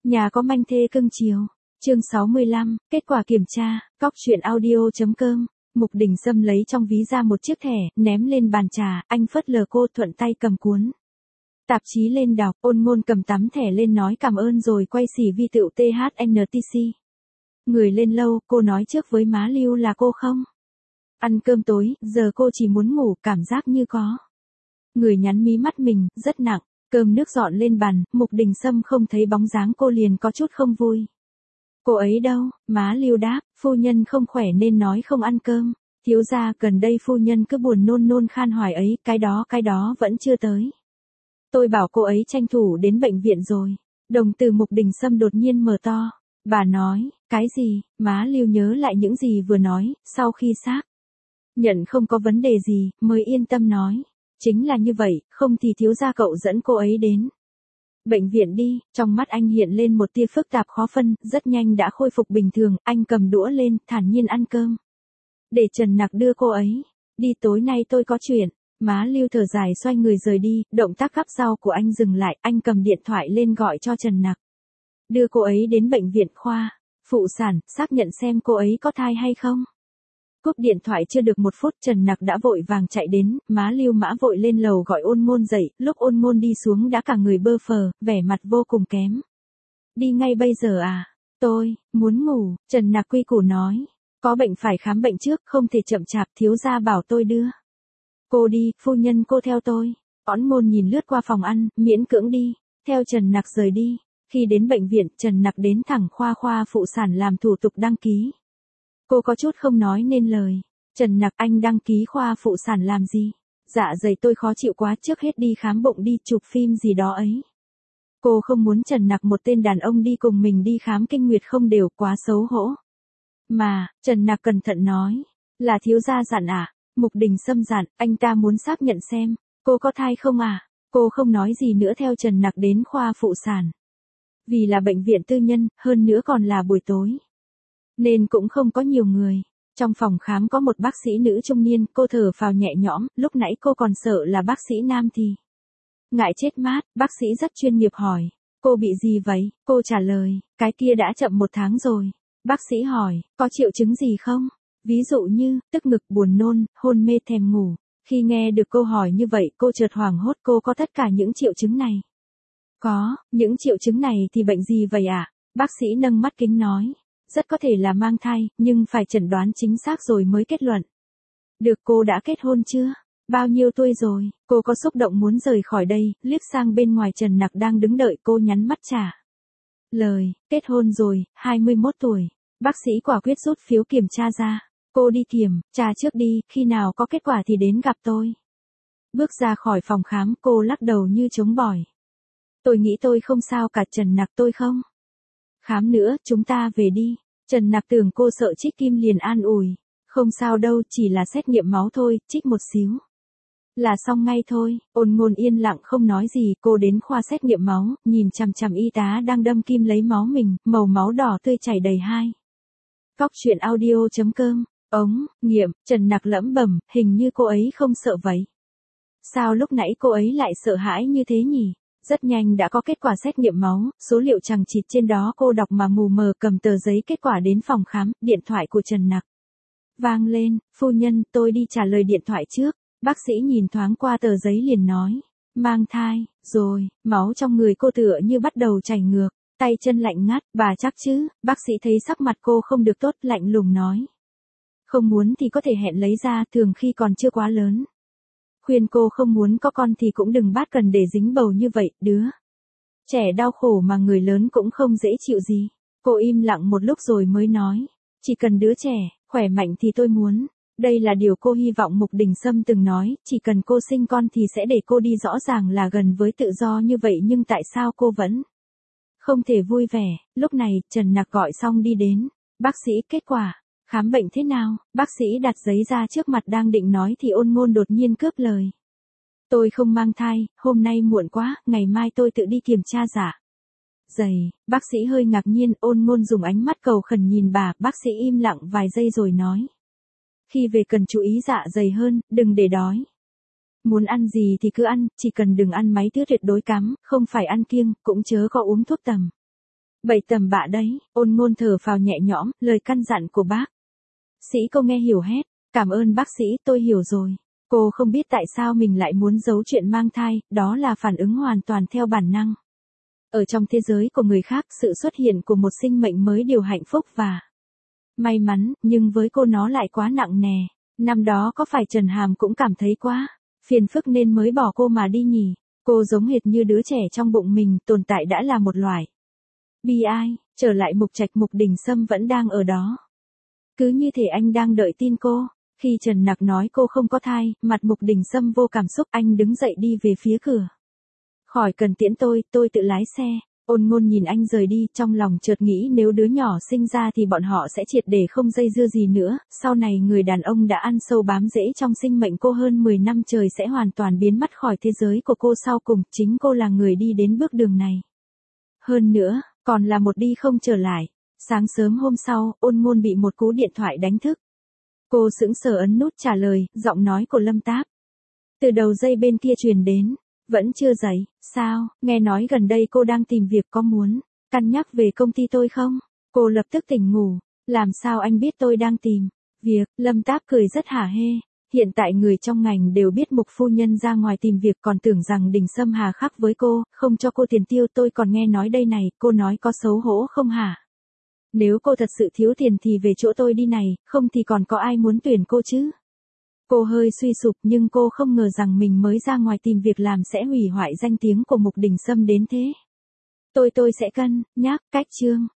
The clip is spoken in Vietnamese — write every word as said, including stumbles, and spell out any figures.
Nhà có manh thê cưng chiều. Chương sáu mươi lăm, kết quả kiểm tra, cóc truyện audio.com. Mục Đình Sâm lấy trong ví ra một chiếc thẻ, ném lên bàn trà, anh phớt lờ cô thuận tay cầm cuốn tạp chí lên đọc, Ôn Ngôn cầm tấm thẻ lên nói cảm ơn rồi quay xỉ vi tựu tê hát en tê xê. Người lên lâu, cô nói trước với má Lưu là cô không ăn cơm tối, giờ cô chỉ muốn ngủ, cảm giác như có người nhắn mí mắt mình, rất nặng. Cơm nước dọn lên bàn, Mục Đình Sâm không thấy bóng dáng cô liền có chút không vui. Cô ấy đâu? Má Lưu đáp, phu nhân không khỏe nên nói không ăn cơm. Thiếu gia gần đây phu nhân cứ buồn nôn nôn khan hoài ấy, cái đó cái đó vẫn chưa tới. Tôi bảo cô ấy tranh thủ đến bệnh viện rồi. Đồng tử Mục Đình Sâm đột nhiên mở to. Bà nói, cái gì? Má Lưu nhớ lại những gì vừa nói, sau khi xác nhận không có vấn đề gì, mới yên tâm nói. Chính là như vậy, không thì thiếu gia cậu dẫn cô ấy đến bệnh viện đi. Trong mắt anh hiện lên một tia phức tạp khó phân, rất nhanh đã khôi phục bình thường, anh cầm đũa lên, thản nhiên ăn cơm. Để Trần Nặc đưa cô ấy đi, tối nay tôi có chuyện. Má Lưu thở dài xoay người rời đi, động tác gắp rau của anh dừng lại, anh cầm điện thoại lên gọi cho Trần Nặc. Đưa cô ấy đến bệnh viện khoa phụ sản, xác nhận xem cô ấy có thai hay không. Cúp điện thoại chưa được một phút, Trần Nặc đã vội vàng chạy đến, má Lưu mã vội lên lầu gọi Ôn Ngôn dậy, lúc Ôn Ngôn đi xuống đã cả người bơ phờ, vẻ mặt vô cùng kém. Đi ngay bây giờ à? Tôi muốn ngủ, Trần Nặc quy củ nói. Có bệnh phải khám bệnh trước, không thể chậm chạp, thiếu gia bảo tôi đưa cô đi, phu nhân cô theo tôi. Ôn Ngôn nhìn lướt qua phòng ăn, miễn cưỡng đi theo Trần Nặc rời đi. Khi đến bệnh viện, Trần Nặc đến thẳng khoa khoa phụ sản làm thủ tục đăng ký. Cô có chút không nói nên lời. Trần Nặc, anh đăng ký khoa phụ sản làm gì? Dạ dày tôi khó chịu quá, trước hết đi khám bụng đi, chụp phim gì đó ấy. Cô không muốn Trần Nặc một tên đàn ông đi cùng mình đi khám kinh nguyệt không đều, quá xấu hổ. Mà, Trần Nặc cẩn thận nói, là thiếu gia dặn à? Mục Đình Sâm dặn, anh ta muốn xác nhận xem, cô có thai không à? Cô không nói gì nữa theo Trần Nặc đến khoa phụ sản. Vì là bệnh viện tư nhân, hơn nữa còn là buổi tối, nên cũng không có nhiều người. Trong phòng khám có một bác sĩ nữ trung niên, cô thở phào nhẹ nhõm, lúc nãy cô còn sợ là bác sĩ nam thì ngại chết mát, bác sĩ rất chuyên nghiệp hỏi, cô bị gì vậy? Cô trả lời, cái kia đã chậm một tháng rồi. Bác sĩ hỏi, có triệu chứng gì không? Ví dụ như, tức ngực, buồn nôn, hôn mê, thèm ngủ. Khi nghe được câu hỏi như vậy, cô chợt hoảng hốt, cô có tất cả những triệu chứng này. Có, những triệu chứng này thì bệnh gì vậy ạ? À? Bác sĩ nâng mắt kính nói. Rất có thể là mang thai, nhưng phải chẩn đoán chính xác rồi mới kết luận. Được, cô đã kết hôn chưa? Bao nhiêu tuổi rồi? Cô có xúc động muốn rời khỏi đây, liếc sang bên ngoài Trần Nặc đang đứng đợi cô nhắn mắt trả lời, kết hôn rồi, hai mươi mốt tuổi. Bác sĩ quả quyết rút phiếu kiểm tra ra. Cô đi kiểm tra trước đi, khi nào có kết quả thì đến gặp tôi. Bước ra khỏi phòng khám, cô lắc đầu như chống bỏi. Tôi nghĩ tôi không sao cả Trần Nặc, tôi không khám nữa, chúng ta về đi. Trần Nặc tưởng cô sợ trích kim liền an ủi. Không sao đâu, chỉ là xét nghiệm máu thôi, trích một xíu là xong ngay thôi. Ôn Ngôn yên lặng không nói gì, cô đến khoa xét nghiệm máu, nhìn chằm chằm y tá đang đâm kim lấy máu mình, màu máu đỏ tươi chảy đầy hai. Cóc truyện audio.com, ống, nghiệm, Trần Nặc lẩm bẩm, hình như cô ấy không sợ vậy. Sao lúc nãy cô ấy lại sợ hãi như thế nhỉ? Rất nhanh đã có kết quả xét nghiệm máu, số liệu chằng chịt trên đó cô đọc mà mù mờ, cầm tờ giấy kết quả đến phòng khám, điện thoại của Trần Nặc vang lên, phu nhân, tôi đi trả lời điện thoại trước. Bác sĩ nhìn thoáng qua tờ giấy liền nói, mang thai, rồi, máu trong người cô tựa như bắt đầu chảy ngược, tay chân lạnh ngắt, bà chắc chứ? Bác sĩ thấy sắc mặt cô không được tốt, lạnh lùng nói. Không muốn thì có thể hẹn lấy ra, thường khi còn chưa quá lớn. Khuyên cô không muốn có con thì cũng đừng bắt cần để dính bầu như vậy, đứa trẻ đau khổ mà người lớn cũng không dễ chịu gì. Cô im lặng một lúc rồi mới nói, chỉ cần đứa trẻ khỏe mạnh thì tôi muốn. Đây là điều cô hy vọng. Mục Đình Sâm từng nói, chỉ cần cô sinh con thì sẽ để cô đi, rõ ràng là gần với tự do như vậy nhưng tại sao cô vẫn không thể vui vẻ. Lúc này, Trần Nặc gọi xong đi đến. Bác sĩ, kết quả khám bệnh thế nào? Bác sĩ đặt giấy ra trước mặt đang định nói thì Ôn Ngôn đột nhiên cướp lời. Tôi không mang thai, hôm nay muộn quá, ngày mai tôi tự đi kiểm tra dạ dày. Bác sĩ hơi ngạc nhiên, Ôn Ngôn dùng ánh mắt cầu khẩn nhìn bà, bác sĩ im lặng vài giây rồi nói. Khi về cần chú ý dạ dày hơn, đừng để đói. Muốn ăn gì thì cứ ăn, chỉ cần đừng ăn mấy thứ tuyệt đối cấm, không phải ăn kiêng, cũng chớ có uống thuốc tầm. Vậy tầm bạ đấy, Ôn Ngôn thở phào nhẹ nhõm, lời căn dặn của bác sĩ cô nghe hiểu hết. Cảm ơn bác sĩ, tôi hiểu rồi. Cô không biết tại sao mình lại muốn giấu chuyện mang thai, đó là phản ứng hoàn toàn theo bản năng. Ở trong thế giới của người khác, sự xuất hiện của một sinh mệnh mới điều hạnh phúc và may mắn, nhưng với cô nó lại quá nặng nề. Năm đó có phải Trần Hàm cũng cảm thấy quá phiền phức nên mới bỏ cô mà đi nhỉ? Cô giống hệt như đứa trẻ trong bụng mình, tồn tại đã là một loại bi ai. Trở lại Mục Trạch, Mục Đình Sâm vẫn đang ở đó. Cứ như thể anh đang đợi tin cô. Khi Trần Nặc nói cô không có thai, mặt Mục Đình Sâm vô cảm xúc, anh đứng dậy đi về phía cửa. Khỏi cần tiễn tôi, tôi tự lái xe. Ôn Ngôn nhìn anh rời đi, trong lòng chợt nghĩ nếu đứa nhỏ sinh ra thì bọn họ sẽ triệt để không dây dưa gì nữa, sau này người đàn ông đã ăn sâu bám rễ trong sinh mệnh cô hơn mười năm trời sẽ hoàn toàn biến mất khỏi thế giới của cô, sau cùng chính cô là người đi đến bước đường này. Hơn nữa, còn là một đi không trở lại. Sáng sớm hôm sau, Ôn Ngôn bị một cú điện thoại đánh thức. Cô sững sờ ấn nút trả lời, giọng nói của Lâm Táp từ đầu dây bên kia truyền đến. Vẫn chưa dậy, sao, nghe nói gần đây cô đang tìm việc, có muốn cân nhắc về công ty tôi không? Cô lập tức tỉnh ngủ, làm sao anh biết tôi đang tìm việc? Lâm Táp cười rất hả hê, hiện tại người trong ngành đều biết Mục phu nhân ra ngoài tìm việc, còn tưởng rằng Đình Sâm hà khắc với cô, không cho cô tiền tiêu, tôi còn nghe nói đây này, cô nói có xấu hổ không hả? Nếu cô thật sự thiếu tiền thì về chỗ tôi đi này, không thì còn có ai muốn tuyển cô chứ? Cô hơi suy sụp, nhưng cô không ngờ rằng mình mới ra ngoài tìm việc làm sẽ hủy hoại danh tiếng của Mục Đình Sâm đến thế. Tôi tôi sẽ cân nhắc cách Trương